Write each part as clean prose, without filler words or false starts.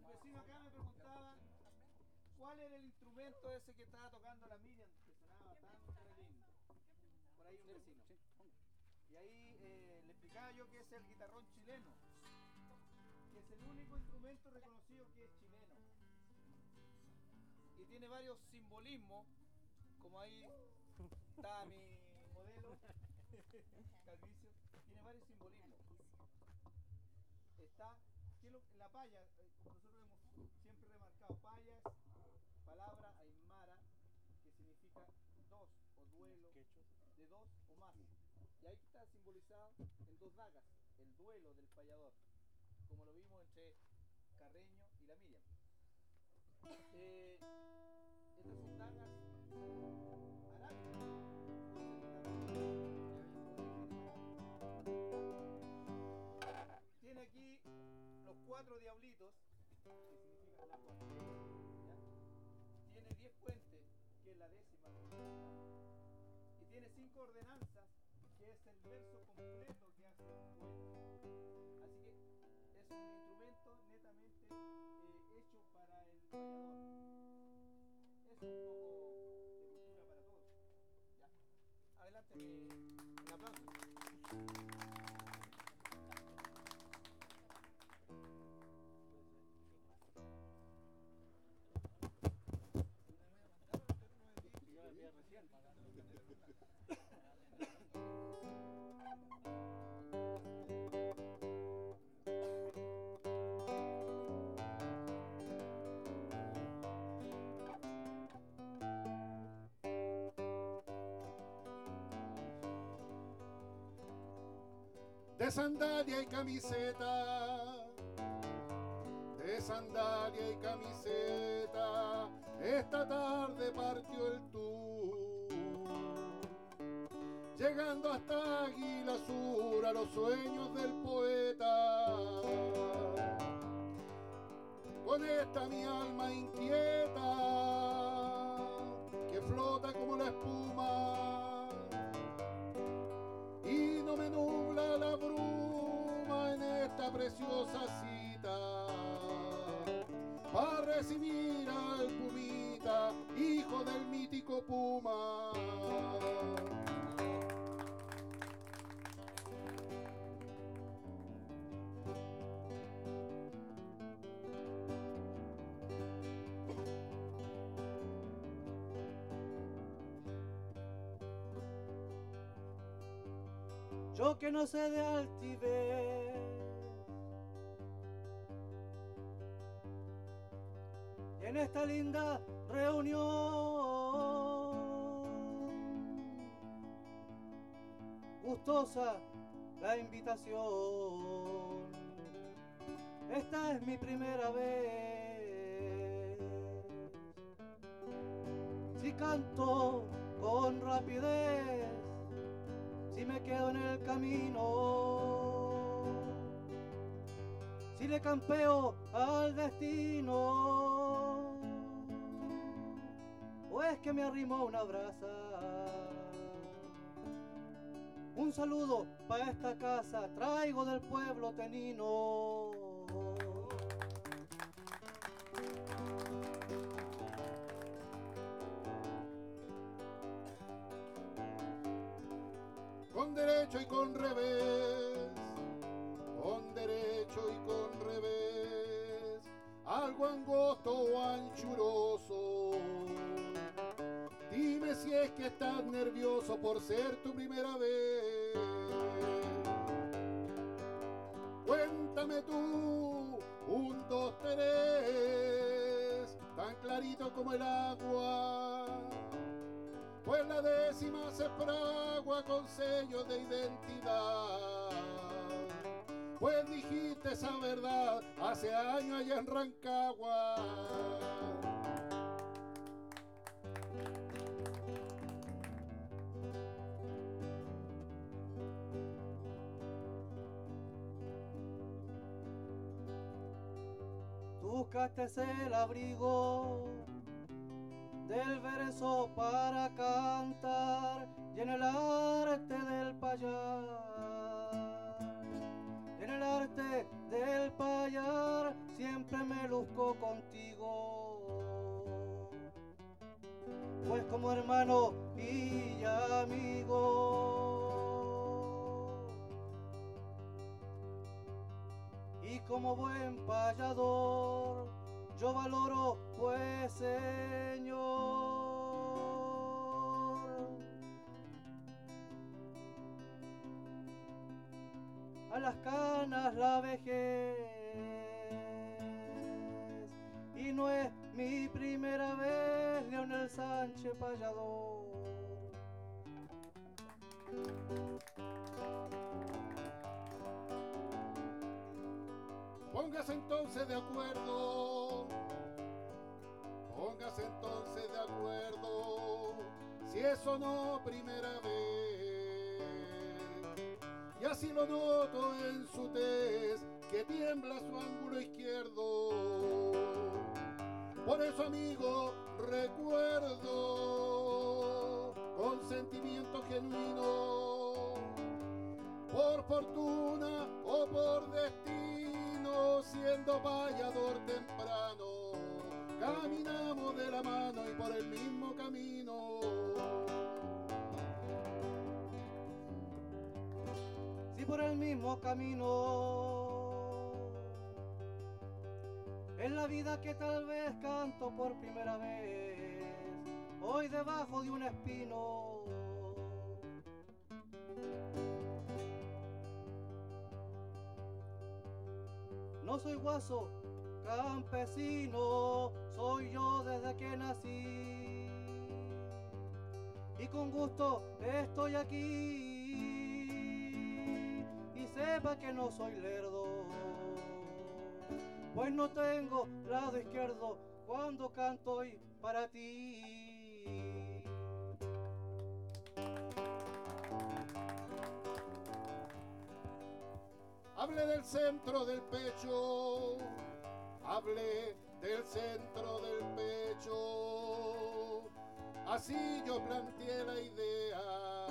Un vecino acá me preguntaba cuál era el instrumento ese que estaba tocando la Miriam, que sonaba tan lindo. Por ahí un vecino. Y ahí le explicaba yo que es el guitarrón chileno, que es el único instrumento reconocido que es chileno. Y tiene varios simbolismos, como ahí está mi modelo, Calvicio, tiene varios simbolismos. Está, la paya, nosotros hemos siempre remarcado, paya es palabra aymara, que significa dos o duelo de dos o más. Y ahí está simbolizado en dos dagas, el duelo del payador, como lo vimos entre Carreño y la Miriam. Estas son dagas arábicas. Tiene aquí los 4 diablitos, que significan la cuarteta, ¿ya? Tiene 10 puentes, que es la 10ª. Y tiene 5 ordenanzas, que es el verso completo que hace un poeta. Así que es un instrumento netamente hecho para el payador. Es un poco de cultura para todos. ¿Ya? Adelante, un aplauso. De sandalia y camiseta, de sandalia y camiseta, esta tarde partió el tour, llegando hasta Águila Sur a los sueños del poeta. Con esta mi alma inquieta, que flota como la espuma, y no me nubla la bruma en esta preciosa cita, para recibir al Pumita, hijo del mítico Puma. Yo que no sé de altivez, y en esta linda reunión gustosa la invitación, esta es mi primera vez. Si canto con rapidez, si me quedo en el camino, si le campeo al destino, o es que me arrimo a una brasa. Un saludo para esta casa, traigo del pueblo tenino. Con derecho y con revés, con derecho y con revés, algo angosto o anchuroso. Dime si es que estás nervioso por ser tu primera vez. Cuéntame tú, 1, 2, 3, tan clarito como el agua, pues la 10ª se fragua con sellos de identidad. Pues dijiste esa verdad hace años allá en Rancagua. Tú buscaste el abrigo del verso para cantar, y en el arte del payar, en el arte del payar siempre me luzco como hermano y amigo. Y como buen payador, yo valoro, pues, Señor, a las canas la vejez, y no es mi primera vez, Leonel Sánchez payador. Póngase entonces de acuerdo, póngase entonces de acuerdo, si eso no primera vez. Y así lo noto en su tez, que tiembla su ángulo izquierdo. Por eso, amigo, recuerdo con sentimiento genuino, por fortuna o por destino, siendo payador temprano, caminamos de la mano y por el mismo camino. Si por el mismo camino, en la vida que tal vez canto por primera vez, hoy debajo de un espino. No soy guaso, campesino, soy yo desde que nací. Y con gusto estoy aquí. Y sepa que no soy lerdo, pues no tengo lado izquierdo cuando canto hoy para ti. Hable del centro del pecho, hable del centro del pecho. Así yo planteé la idea,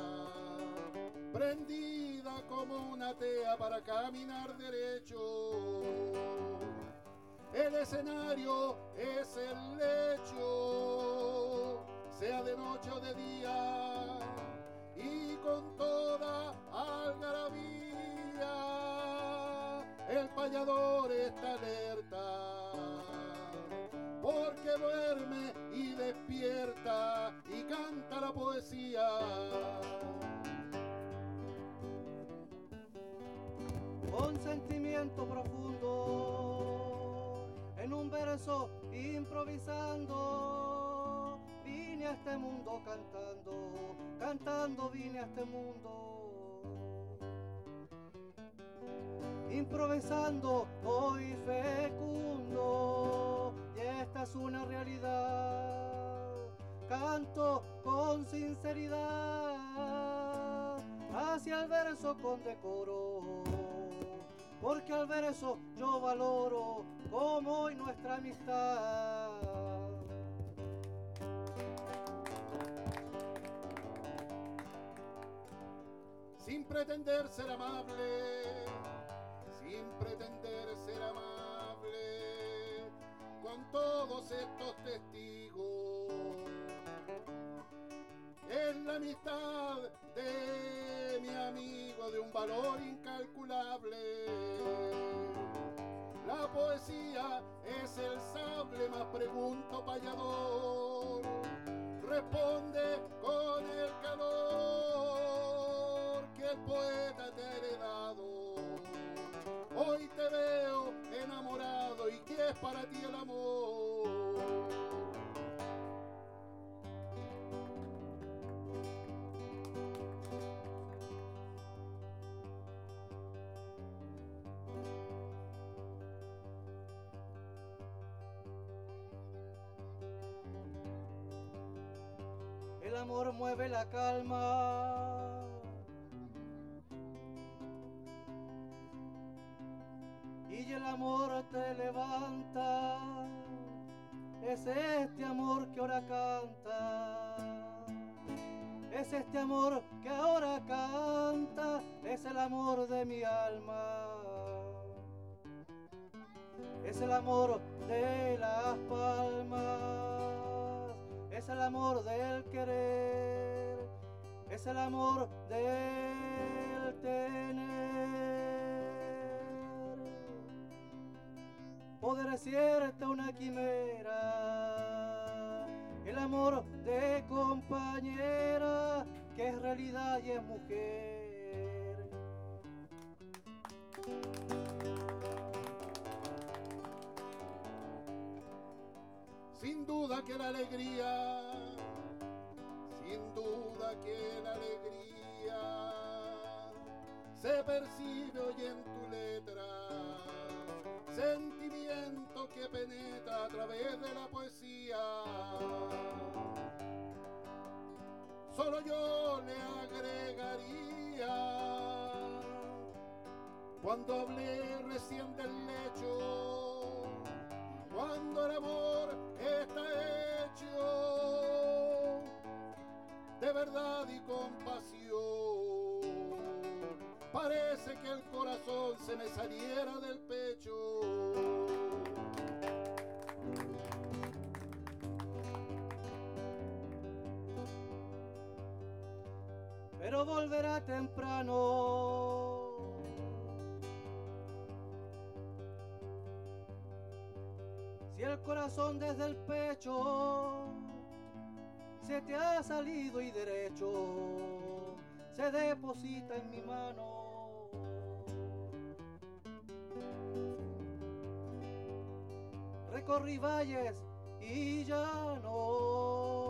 prendida como una tea para caminar derecho. El escenario es el lecho, sea de noche o de día, y con toda algarabía el payador está alerta, porque duerme y despierta y canta la poesía. Con sentimiento profundo, en un verso improvisando, vine a este mundo cantando, cantando vine a este mundo. Improvisando hoy fecundo, y esta es una realidad. Canto con sinceridad hacia el verso con decoro, porque al verso yo valoro como hoy nuestra amistad. Sin pretender ser amable, sin pretender ser amable con todos estos testigos, es la amistad de mi amigo de un valor incalculable. La poesía es el sable, más pregunto payador, responde con el calor que el poeta te ha heredado. Hoy te veo enamorado, ¿y qué es para ti el amor? El amor mueve la calma, y el amor te levanta. Es este amor que ahora canta, es este amor que ahora canta, es el amor de mi alma, es el amor de las palmas, es el amor del querer, es el amor del tener. Poder decirte una quimera, el amor de compañera, que es realidad y es mujer. Sin duda que la alegría, sin duda que la alegría se percibe hoy en tu letra, sentimiento que penetra a través de la poesía. Solo yo le agregaría, cuando hablé recién del lecho, cuando el amor está hecho de verdad y compasión, parece que el corazón se me saliera del pecho. Pero volverá temprano, si el corazón desde el pecho se te ha salido y derecho se deposita en mi mano. Recorrí valles y llanos,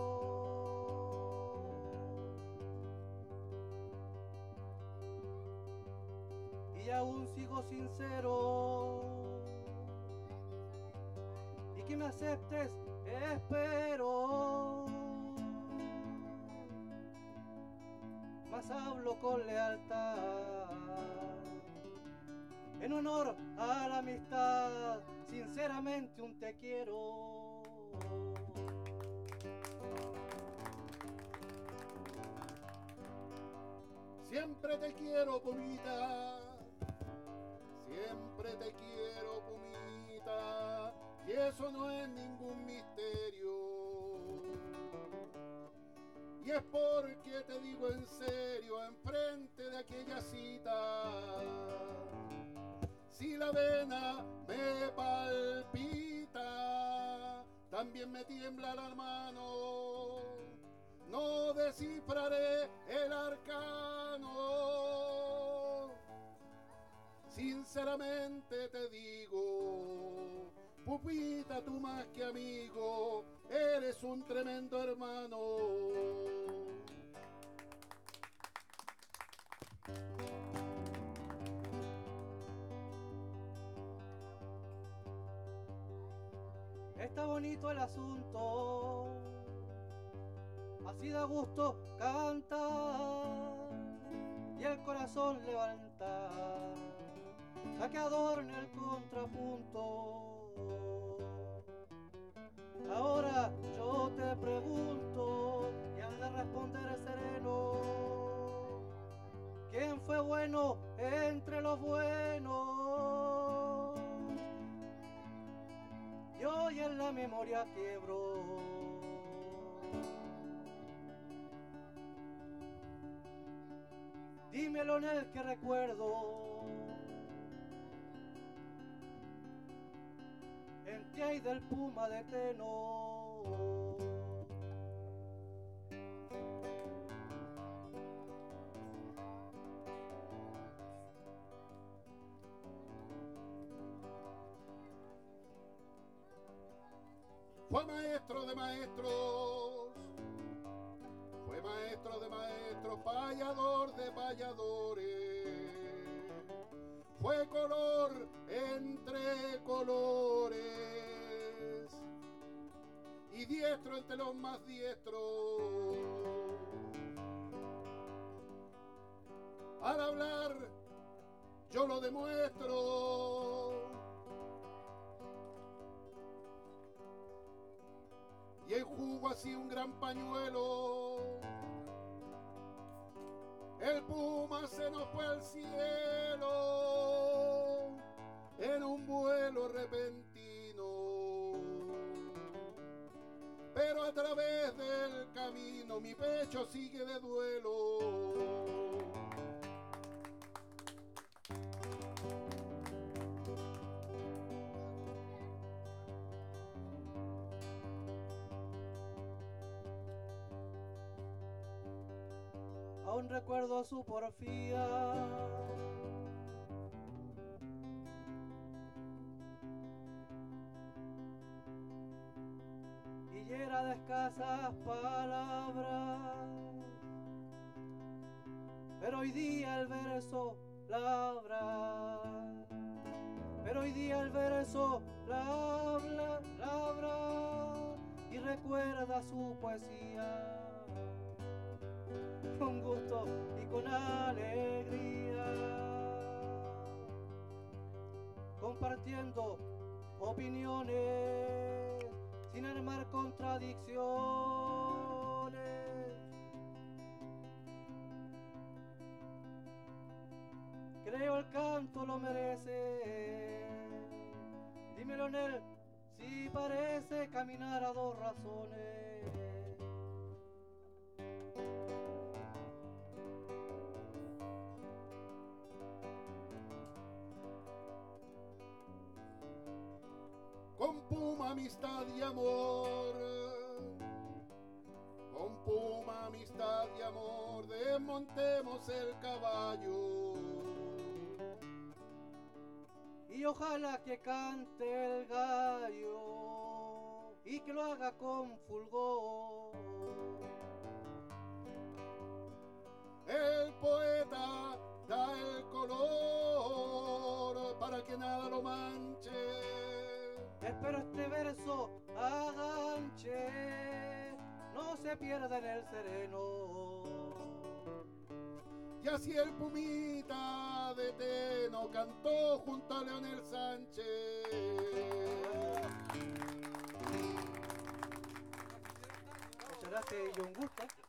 y aún sigo sincero, y que me aceptes espero, mas hablo con lealtad, en honor a la amistad, sinceramente un te quiero. Siempre te quiero, pumita, siempre te quiero, pumita, y eso no es ningún misterio. Y es porque te digo en serio, enfrente de aquella cita, si la vena me palpita, también me tiembla la mano, no descifraré el arcano. Sinceramente te digo, pupita, tú más que amigo, eres un tremendo hermano. Está bonito el asunto, así da gusto cantar y el corazón levantar, a que adorne el contrapunto. Ahora yo te pregunto y han de responder sereno, ¿quién fue bueno entre los buenos? Y hoy en la memoria quiebro, dímelo en el que recuerdo, en qué hay del puma de Teno. Fue maestro de maestros, fue maestro de maestros, payador de payadores, fue color entre colores y diestro entre los más diestros. Al hablar yo lo demuestro, y enjugo así un gran pañuelo. El puma se nos fue al cielo en un vuelo repentino, pero a través aún recuerdo su porfía. Y llena de escasas palabras, pero hoy día el verso labra, pero hoy día el verso labra y recuerda su poesía con gusto y con alegría, compartiendo opiniones sin armar contradicciones. Creo el canto lo merece. Dímelo en él si parece caminar a dos razones. Con Puma, amistad y amor, con Puma, amistad y amor, desmontemos el caballo. Y ojalá que cante el gallo y que lo haga con fulgor. El poeta da el color para que nada lo manche. Espero este verso aganche, no se pierda en el sereno. Y así el Pumita de Teno cantó junto a Leonel Sánchez. Muchas gracias y un gusto.